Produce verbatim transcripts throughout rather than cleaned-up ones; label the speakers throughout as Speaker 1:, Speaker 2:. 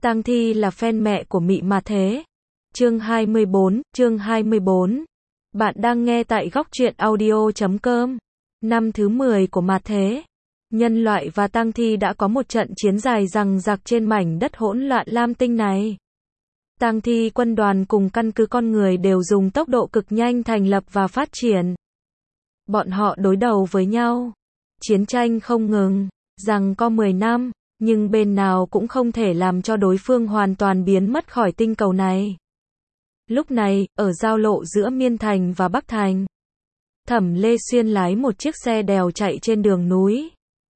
Speaker 1: Tang Thi là fan mẹ của Mị mà thế. Chương hai mươi bốn, chương hai mươi bốn. Bạn đang nghe tại góc truyện audio chấm com. Năm thứ mười của mà thế. Nhân loại và Tang Thi đã có một trận chiến dài dằng dặc trên mảnh đất hỗn loạn lam tinh này. Tang Thi quân đoàn cùng căn cứ con người đều dùng tốc độ cực nhanh thành lập và phát triển. Bọn họ đối đầu với nhau. Chiến tranh không ngừng, rằng có mười năm, nhưng bên nào cũng không thể làm cho đối phương hoàn toàn biến mất khỏi tinh cầu này. Lúc này, ở giao lộ giữa Miên Thành và Bắc Thành, Thẩm Lê Xuyên lái một chiếc xe đèo chạy trên đường núi.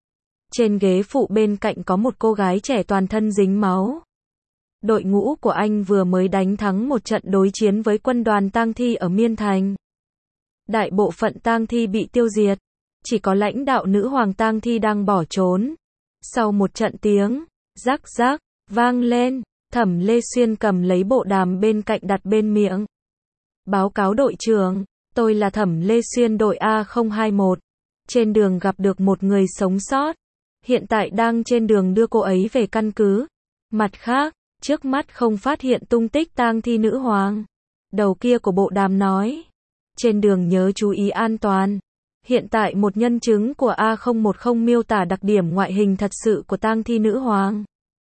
Speaker 1: Trên ghế phụ bên cạnh có một cô gái trẻ toàn thân dính máu. Đội ngũ của anh vừa mới đánh thắng một trận đối chiến với quân đoàn Tang Thi ở Miên Thành. Đại bộ phận Tang Thi bị tiêu diệt, chỉ có lãnh đạo nữ hoàng Tang Thi đang bỏ trốn. Sau một trận tiếng rắc rắc vang lên, Thẩm Lê Xuyên cầm lấy bộ đàm bên cạnh đặt bên miệng. Báo cáo đội trưởng, tôi là Thẩm Lê Xuyên đội A không hai mốt. Trên đường gặp được một người sống sót. Hiện tại đang trên đường đưa cô ấy về căn cứ. Mặt khác, trước mắt không phát hiện tung tích Tang Thi nữ hoàng. Đầu kia của bộ đàm nói. Trên đường nhớ chú ý an toàn. Hiện tại một nhân chứng của A không một không miêu tả đặc điểm ngoại hình thật sự của Tang Thi nữ hoàng.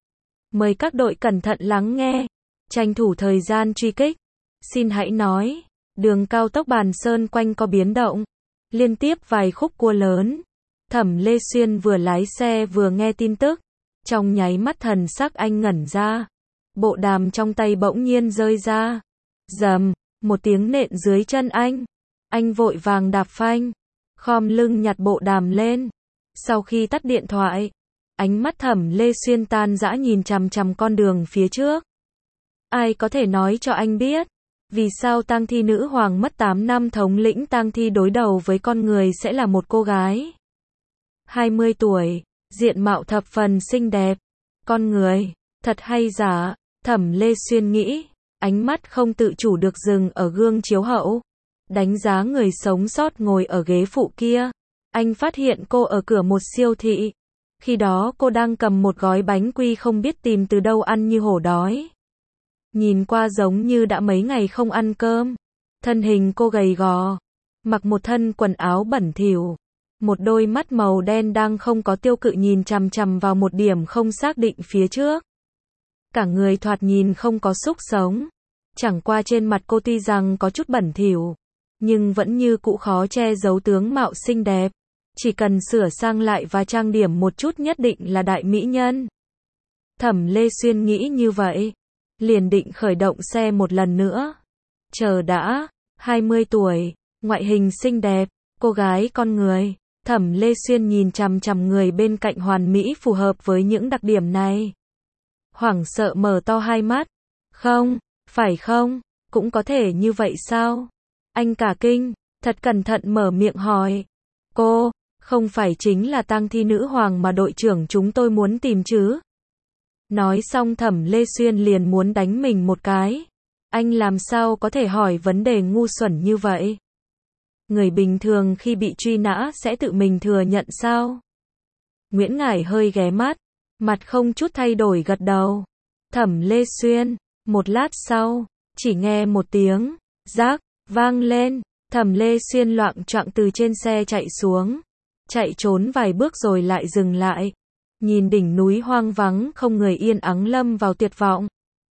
Speaker 1: Mời các đội cẩn thận lắng nghe. Tranh thủ thời gian truy kích. Xin hãy nói. Đường cao tốc Bàn Sơn quanh có biến động. Liên tiếp vài khúc cua lớn. Thẩm Lê Xuyên vừa lái xe vừa nghe tin tức. Trong nháy mắt thần sắc anh ngẩn ra. Bộ đàm trong tay bỗng nhiên rơi ra. Rầm, một tiếng nện dưới chân anh. Anh vội vàng đạp phanh. Khom lưng nhặt bộ đàm lên. Sau khi tắt điện thoại, ánh mắt Thẩm Lê Xuyên tan dã nhìn chằm chằm con đường phía trước. Ai có thể nói cho anh biết, vì sao Tang Thi nữ hoàng mất tám năm thống lĩnh Tang Thi đối đầu với con người sẽ là một cô gái hai mươi tuổi, diện mạo thập phần xinh đẹp. Con người, thật hay giả, Thẩm Lê Xuyên nghĩ, ánh mắt không tự chủ được dừng ở gương chiếu hậu. Đánh giá người sống sót ngồi ở ghế phụ kia. Anh phát hiện cô ở cửa một siêu thị. Khi đó cô đang cầm một gói bánh quy không biết tìm từ đâu ăn như hổ đói. Nhìn qua giống như đã mấy ngày không ăn cơm. Thân hình cô gầy gò. Mặc một thân quần áo bẩn thỉu. Một đôi mắt màu đen đang không có tiêu cự nhìn chằm chằm vào một điểm không xác định phía trước. Cả người thoạt nhìn không có xúc sống. Chẳng qua trên mặt cô tuy rằng có chút bẩn thỉu, nhưng vẫn như cũ khó che giấu tướng mạo xinh đẹp. Chỉ cần sửa sang lại và trang điểm một chút nhất định là đại mỹ nhân. Thẩm Lê Xuyên nghĩ như vậy. Liền định khởi động xe một lần nữa. Chờ đã, hai mươi tuổi, ngoại hình xinh đẹp, cô gái con người. Thẩm Lê Xuyên nhìn chằm chằm người bên cạnh hoàn mỹ phù hợp với những đặc điểm này. Hoảng sợ mở to hai mắt. Không, phải không, cũng có thể như vậy sao? Anh cả kinh, thật cẩn thận mở miệng hỏi. Cô, không phải chính là Tang Thi nữ hoàng mà đội trưởng chúng tôi muốn tìm chứ? Nói xong Thẩm Lê Xuyên liền muốn đánh mình một cái. Anh làm sao có thể hỏi vấn đề ngu xuẩn như vậy? Người bình thường khi bị truy nã sẽ tự mình thừa nhận sao? Nguyễn Ngải hơi ghé mắt, mặt không chút thay đổi gật đầu. Thẩm Lê Xuyên, một lát sau, chỉ nghe một tiếng rác vang lên, Thẩm Lê Xuyên loạng choạng từ trên xe chạy xuống, chạy trốn vài bước rồi lại dừng lại, nhìn đỉnh núi hoang vắng không người yên ắng lâm vào tuyệt vọng.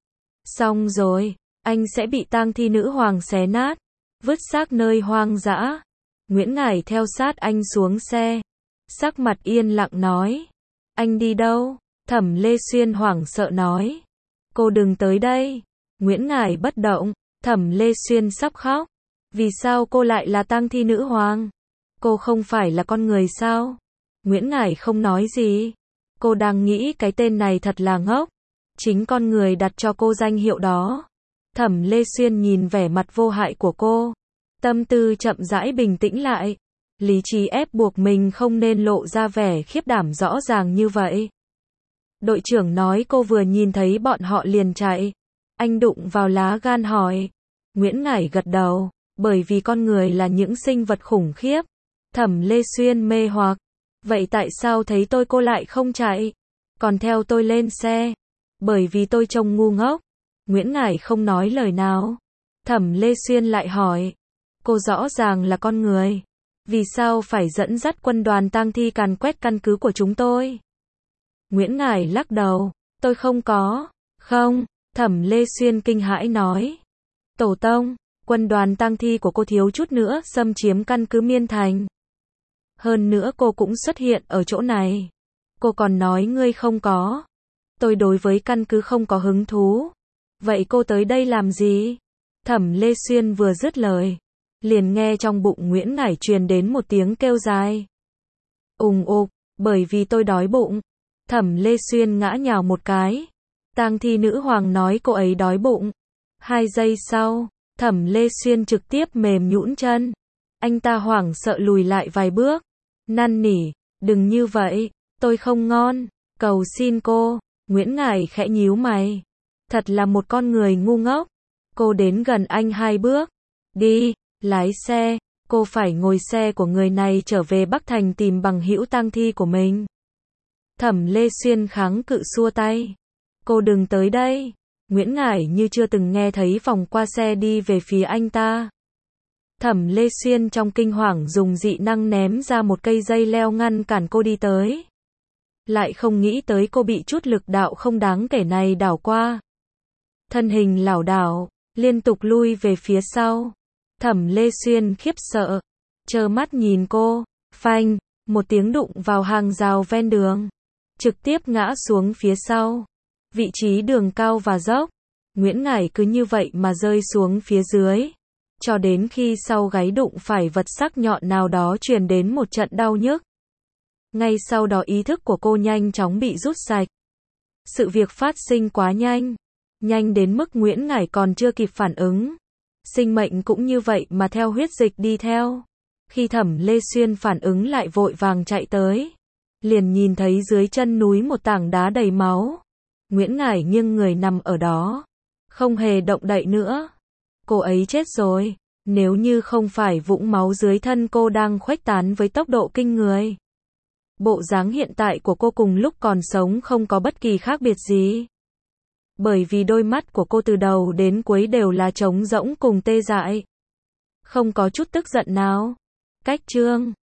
Speaker 1: Xong rồi, anh sẽ bị Tang Thi nữ hoàng xé nát, vứt xác nơi hoang dã. Nguyễn Ngải theo sát anh xuống xe, sắc mặt yên lặng nói, anh đi đâu? Thẩm Lê Xuyên hoảng sợ nói, cô đừng tới đây. Nguyễn Ngải bất động, Thẩm Lê Xuyên sắp khóc. Vì sao cô lại là Tang Thi nữ hoàng? Cô không phải là con người sao? Nguyễn Ngải không nói gì. Cô đang nghĩ cái tên này thật là ngốc. Chính con người đặt cho cô danh hiệu đó. Thẩm Lê Xuyên nhìn vẻ mặt vô hại của cô. Tâm tư chậm rãi bình tĩnh lại. Lý trí ép buộc mình không nên lộ ra vẻ khiếp đảm rõ ràng như vậy. Đội trưởng nói cô vừa nhìn thấy bọn họ liền chạy. Anh đụng vào lá gan hỏi. Nguyễn Ngải gật đầu. Bởi vì con người là những sinh vật khủng khiếp. Thẩm Lê Xuyên mê hoặc. Vậy tại sao thấy tôi cô lại không chạy? Còn theo tôi lên xe. Bởi vì tôi trông ngu ngốc. Nguyễn Ngải không nói lời nào. Thẩm Lê Xuyên lại hỏi. Cô rõ ràng là con người. Vì sao phải dẫn dắt quân đoàn tang thi càn quét căn cứ của chúng tôi? Nguyễn Ngải lắc đầu. Tôi không có. Không. Thẩm Lê Xuyên kinh hãi nói. Tổ tông, quân đoàn tang thi của cô thiếu chút nữa xâm chiếm căn cứ Miên Thành. Hơn nữa cô cũng xuất hiện ở chỗ này. Cô còn nói ngươi không có. Tôi đối với căn cứ không có hứng thú. Vậy cô tới đây làm gì? Thẩm Lê Xuyên vừa dứt lời, liền nghe trong bụng Nguyễn Ngải truyền đến một tiếng kêu dài. Ùng ục, bởi vì tôi đói bụng. Thẩm Lê Xuyên ngã nhào một cái. Tang thi nữ hoàng nói cô ấy đói bụng. Hai giây sau, Thẩm Lê Xuyên trực tiếp mềm nhũn chân. Anh ta hoảng sợ lùi lại vài bước. Năn nỉ, đừng như vậy, tôi không ngon, cầu xin cô. Nguyễn Ngải khẽ nhíu mày. Thật là một con người ngu ngốc. Cô đến gần anh hai bước. Đi, lái xe, cô phải ngồi xe của người này trở về Bắc Thành tìm bằng hữu tang thi của mình. Thẩm Lê Xuyên kháng cự xua tay. Cô đừng tới đây. Nguyễn Ngải như chưa từng nghe thấy vòng qua xe đi về phía anh ta. Thẩm Lê Xuyên trong kinh hoàng dùng dị năng ném ra một cây dây leo ngăn cản cô đi tới. Lại không nghĩ tới cô bị chút lực đạo không đáng kể này đảo qua. Thân hình lảo đảo, liên tục lui về phía sau. Thẩm Lê Xuyên khiếp sợ, trơ mắt nhìn cô, phanh, một tiếng đụng vào hàng rào ven đường. Trực tiếp ngã xuống phía sau. Vị trí đường cao và dốc. Nguyễn Ngải cứ như vậy mà rơi xuống phía dưới. Cho đến khi sau gáy đụng phải vật sắc nhọn nào đó truyền đến một trận đau nhức. Ngay sau đó ý thức của cô nhanh chóng bị rút sạch. Sự việc phát sinh quá nhanh. Nhanh đến mức Nguyễn Ngải còn chưa kịp phản ứng. Sinh mệnh cũng như vậy mà theo huyết dịch đi theo. Khi Thẩm Lê Xuyên phản ứng lại vội vàng chạy tới. Liền nhìn thấy dưới chân núi một tảng đá đầy máu. Nguyễn Ngải nghiêng người nằm ở đó. Không hề động đậy nữa. Cô ấy chết rồi. Nếu như không phải vũng máu dưới thân cô đang khuếch tán với tốc độ kinh người. Bộ dáng hiện tại của cô cùng lúc còn sống không có bất kỳ khác biệt gì. Bởi vì đôi mắt của cô từ đầu đến cuối đều là trống rỗng cùng tê dại. Không có chút tức giận nào. Cách chương